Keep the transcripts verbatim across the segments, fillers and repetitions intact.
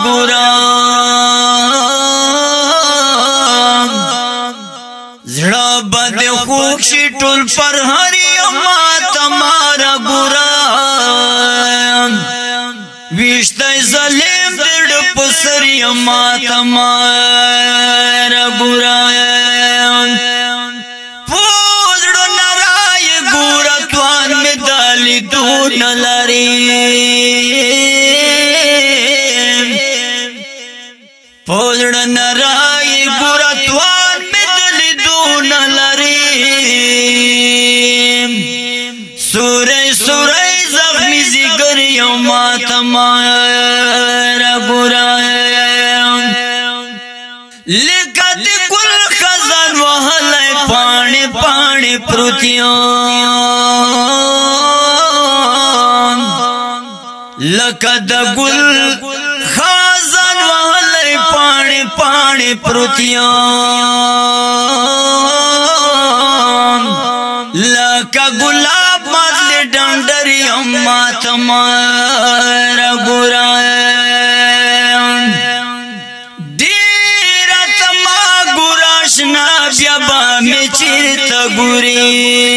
ګورا زړه بد خوښ شي ټول پر هري ما تمارا ګورا وشته ظالم دړ پسري ما تمارا ګورا پوزړو نارای ګورا توان می دالي دون لري پوزړو نارای ګورا توان می دالي دون لري سورې سورې زخمي زګر یو ما تمارا ګورا لکد کل خزان وحلای پانی پانی پروتیان لکد گل خزان وحلای پانی پانی پروتیان لکا گلاب مدل ڈنڈری اما تمارا گورا بیا با می چیرتا ګوري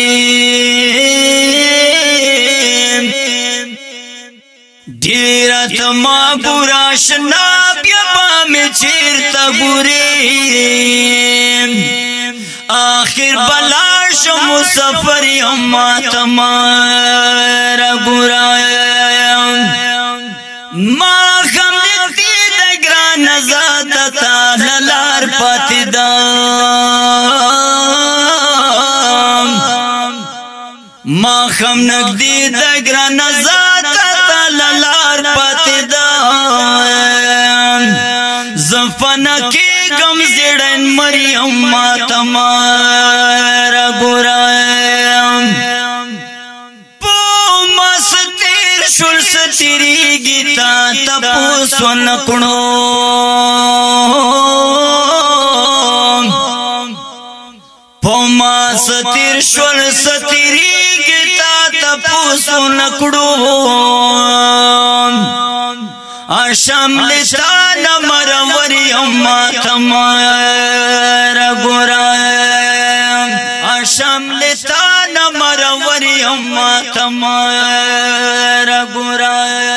ډیر تما ګورا شنا بیا با می چیرتا ګوري آخر بلا شو مسافر یم تمارا ګورا ما غم دې د ګران زاد تا لار پاتې دا ما خم نگدی د ګران ذات تللار پاتې دا زفنا کې غم زړن مریم ما تمارا ګورا پو مستیر شول ستری گیتا تپوس ونکړو پوما ستیر شول ستری گیتا تپوسو نکڑو آشام لتا نمروری اما تمارا گورا آشام لتا نمروری اما تمارا گورا